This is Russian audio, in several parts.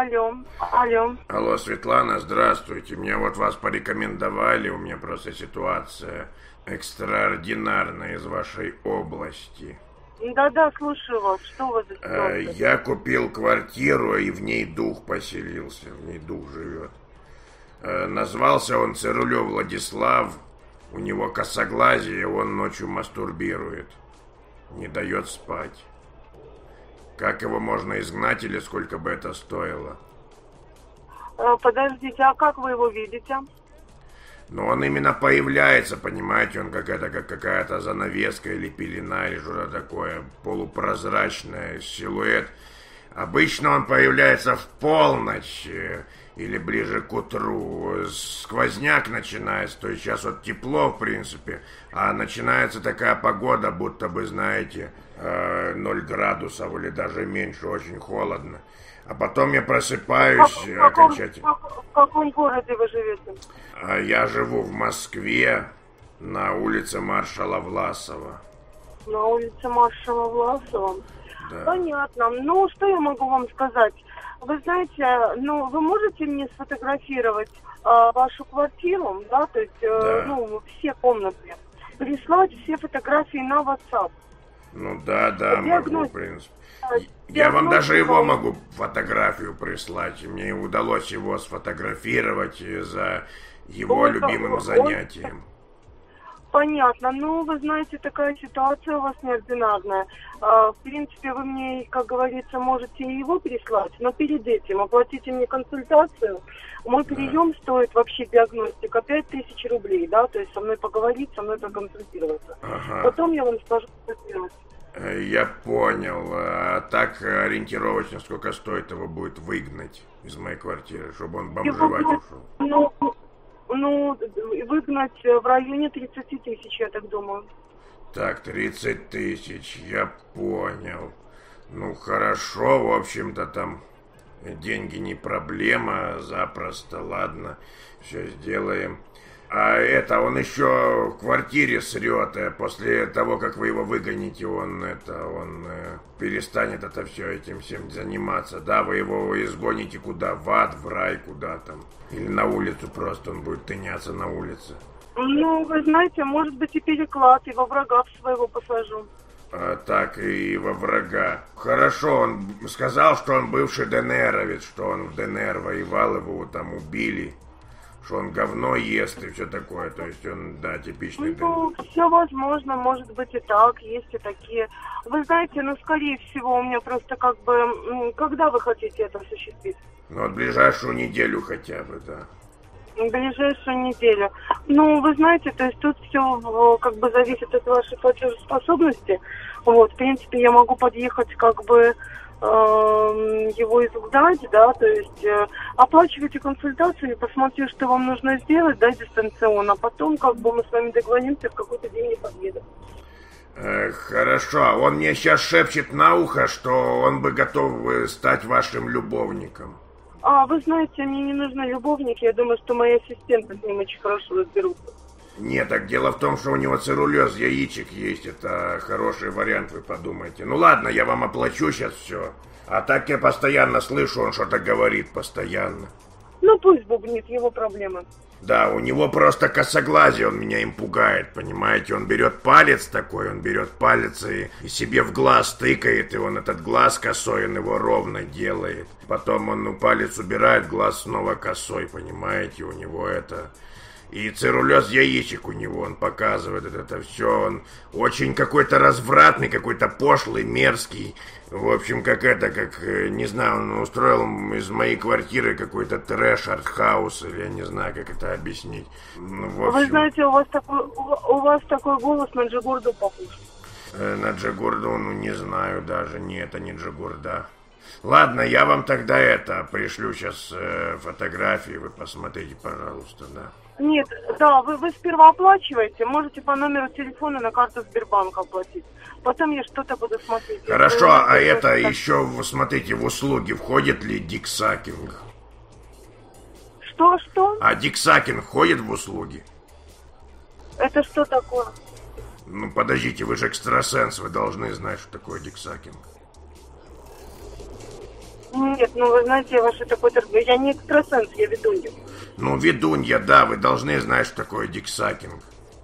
Алло, алло. Алло, Светлана, здравствуйте. Мне вот вас порекомендовали, у меня просто ситуация экстраординарная из вашей области. Да-да, слушаю вас. Что у вас за ситуация? Я купил квартиру, и в ней дух поселился, в ней дух живет. Назвался он Цирулев Владислав, у него косоглазие, он ночью мастурбирует, не дает спать. Как его можно изгнать или сколько бы это стоило? Подождите, а как вы его видите? Но он именно появляется, понимаете, он как какая-то занавеска или пелена, или что-то такое, полупрозрачное, силуэт. Обычно он появляется в полночь или ближе к утру. Сквозняк начинается, то есть сейчас вот тепло, в принципе, а начинается такая погода, будто бы, знаете, 0 градусов или даже меньше, очень холодно. А потом я просыпаюсь окончательно. В каком городе вы живете? Я живу в Москве, на улице маршала Власова. На улице маршала Власова? Да. Понятно. Ну, что я могу вам сказать? Вы знаете, ну, вы можете мне сфотографировать вашу квартиру, да, то есть, Да. все комнаты, прислать все фотографии на WhatsApp. Ну да, могу, в принципе. Я Диагностика. вам даже его могу фотографию прислать. Мне удалось его сфотографировать за его любимым занятием. Понятно. Ну, вы знаете, такая ситуация у вас неординарная. В принципе, вы мне, как говорится, можете и его прислать, но перед этим оплатите мне консультацию. Мой прием стоит вообще диагностика 5000 рублей, да, то есть со мной поговорить, со мной проконсультироваться. Ага. Потом я вам скажу, что делать. Я понял. А так ориентировочно сколько стоит его будет выгнать из моей квартиры, чтобы он бомжевать ушел? Ну, выгнать в районе 30 тысяч, я так думаю. Так, 30 тысяч, я понял. Ну, хорошо, в общем-то, там деньги не проблема, запросто, ладно, все сделаем. А он еще в квартире срет, после того, как вы его выгоните, он перестанет это все этим всем заниматься. Да, вы его изгоните куда? В ад, в рай, куда там? Или на улицу просто, он будет тыняться на улице. Ну, вы знаете, может быть и переклад, и во врага своего посажу. Так, и во врага. Хорошо, он сказал, что он бывший ДНРовец, что он в ДНР воевал, его там убили. Что он говно ест и все такое. То есть он, да, типичный Ну, все возможно, может быть и так, есть и такие. Вы знаете, скорее всего, у меня просто когда вы хотите это осуществить? Ну, вот ближайшую неделю хотя бы, да. Ближайшую неделю. Ну, вы знаете, то есть тут все зависит от вашей платежеспособности. Вот, в принципе, я могу подъехать его изгнать, да, то есть оплачивайте консультацию, посмотрите, что вам нужно сделать, да, дистанционно, а потом мы с вами договоримся, в какой-то день я подъеду. Хорошо, он мне сейчас шепчет на ухо, что он бы готов стать вашим любовником. Вы знаете, мне не нужны любовники, я думаю, что мои ассистенты с ним очень хорошо разберутся. Нет, так дело в том, что у него цирролез яичек есть. Это хороший вариант, вы подумайте. Ну ладно, я вам оплачу сейчас все. А так я постоянно слышу, он что-то говорит постоянно. Ну пусть бубнит, его проблемы. Да, у него просто косоглазие, он меня им пугает, понимаете? Он берет палец такой, он берет палец и себе в глаз тыкает, и он этот глаз косой, он его ровно делает. Потом он палец убирает, глаз снова косой, понимаете? У него это... И цирролез яичек у него, он показывает это все, он очень какой-то развратный, какой-то пошлый, мерзкий. В общем, не знаю, он устроил из моей квартиры какой-то трэш, артхаус, или я не знаю, как это объяснить. В общем, вы знаете, у вас такой голос на Джигурду похож. На Джигурду, не знаю даже, это не Джигурда. Ладно, я вам тогда пришлю сейчас фотографии, вы посмотрите, пожалуйста, да. Нет, да, вы сперва оплачиваете, можете по номеру телефона на карту Сбербанка оплатить. Потом я что-то буду смотреть. Хорошо, еще, смотрите, в услуги входит ли диксакинг? Что? А диксакинг входит в услуги? Это что такое? Ну, подождите, вы же экстрасенс, вы должны знать, что такое диксакинг. Нет, ну вы знаете, я ваше такой торговец. Я не экстрасенс, я ведунья. Ну, ведунья, да, вы должны знать, что такое диксакинг.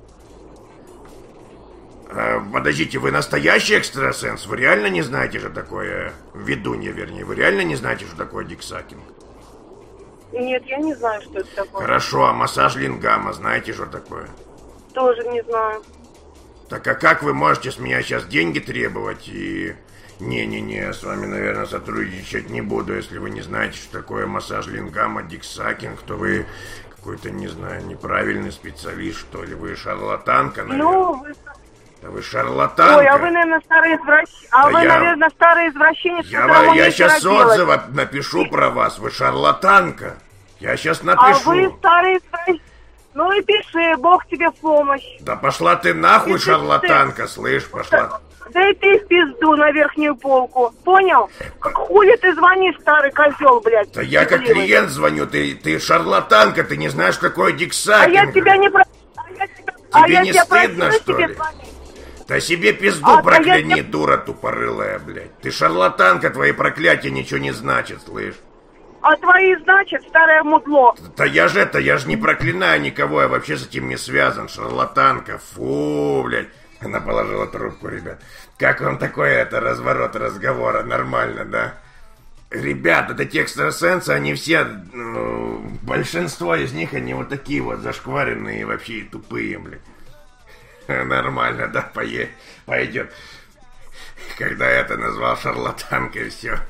Подождите, вы настоящий экстрасенс? Вы реально не знаете, что такое... Ведунья, вернее. Вы реально не знаете, что такое диксакинг? Нет, я не знаю, что это такое. Хорошо, а массаж лингама знаете, что такое? Тоже не знаю. Так а как вы можете с меня сейчас деньги требовать и... Не-не-не, с вами, наверное, сотрудничать не буду. Если вы не знаете, что такое массаж лингама, диксакинг, то вы какой-то, не знаю, неправильный специалист, что ли. Вы шарлатанка, наверное. Ну, вы... Да вы шарлатанка. Ой, а вы, наверное, старый извращенец. А вы, наверное, старый извращенец, я сейчас отзыв напишу про вас. Вы шарлатанка. Я сейчас напишу. А вы старый извращенец. Ну и пиши, Бог тебе в помощь. Да пошла ты нахуй, шарлатанка, слышь, пошла. Да и ты в пизду на верхнюю полку. Понял? Как хули ты звонишь, старый козел, блядь? Да я как клиент звоню, ты шарлатанка, ты не знаешь, что такое диксакинг. А я тебя не... Тебе не стыдно, что ли? Да себе пизду прокляни, дура тупорылая, блядь. Ты шарлатанка, твои проклятия ничего не значат, слышь. А твои, значит, старое мудло. Да я же не проклинаю никого, я вообще с этим не связан, шарлатанка. Фу, блядь. Она положила трубку, ребят. Как вам такой разворот разговора? Нормально, да? Ребят, это те экстрасенсы, они все, большинство из них, они вот такие вот зашкваренные и вообще тупые, блядь. Нормально, да, пойдет. Когда это назвал шарлатанкой, все.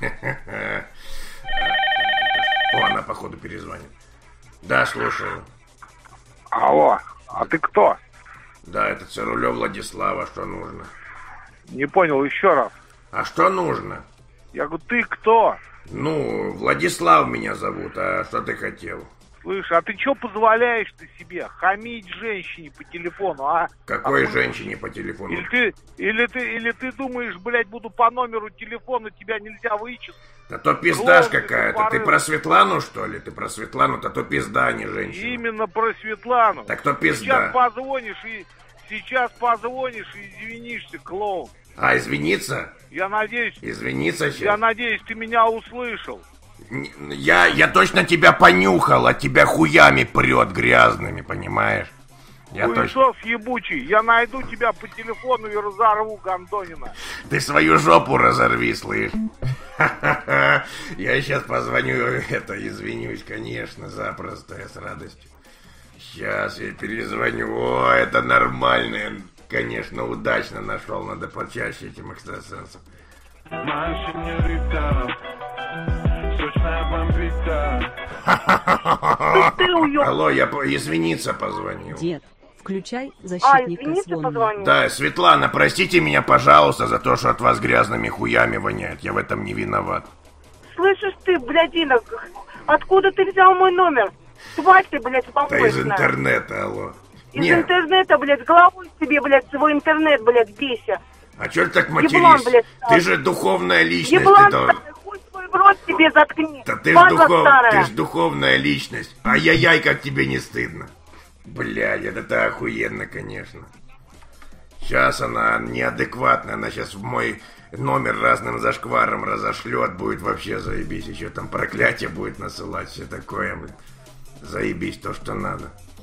О, она, походу, перезвонит. Да, слушаю. Алло, а ты кто? Да, это Цирулев Владислава, что нужно? Не понял, еще раз. А что нужно? Я говорю, ты кто? Ну, Владислав меня зовут, а что ты хотел? Слышь, а ты что позволяешь ты себе хамить женщине по телефону, а? Какой женщине по телефону? Или ты думаешь, блядь, буду по номеру телефона, тебя нельзя вычислить? Да то пиздашь какая-то. Ты про Светлану, что ли? Ты про Светлану, то пизда, а не женщина. Именно про Светлану. Так то пизда. Сейчас позвонишь и извинишься, клоун. А, извиниться? Я надеюсь... Извиниться сейчас? Я надеюсь, ты меня услышал. Я точно тебя понюхал, а тебя хуями прет грязными, понимаешь? Хуесос ебучий, я найду тебя по телефону и разорву, Гондонина. Ты свою жопу разорви, слышь. Я сейчас позвоню, извинюсь, конечно, запросто, я с радостью. Сейчас я перезвоню. О, это нормально. Конечно, удачно нашел, надо почаще этим экстрасенсам. Алло, я извиниться позвонил. Дед, включай защитника звона. Да, Светлана, простите меня, пожалуйста, за то, что от вас грязными хуями воняет. Я в этом не виноват. Слышишь ты, блядина, откуда ты взял мой номер? Тварь ты, блядь, помощная. Да из интернета, алло. Из интернета, блядь, головой себе, блядь, свой интернет, блядь, бейся. А чё ты так материшь? Блядь, ты же духовная личность. Еблан, хуй свой в рот себе заткни. Да ты ж духовная личность. Ай-яй-яй, как тебе не стыдно. Блядь, это охуенно, конечно. Сейчас она неадекватная, она сейчас в мой номер разным зашкваром разошлет, будет вообще заебись. Еще там проклятие будет насылать, все такое, блядь. Заебись то, что надо.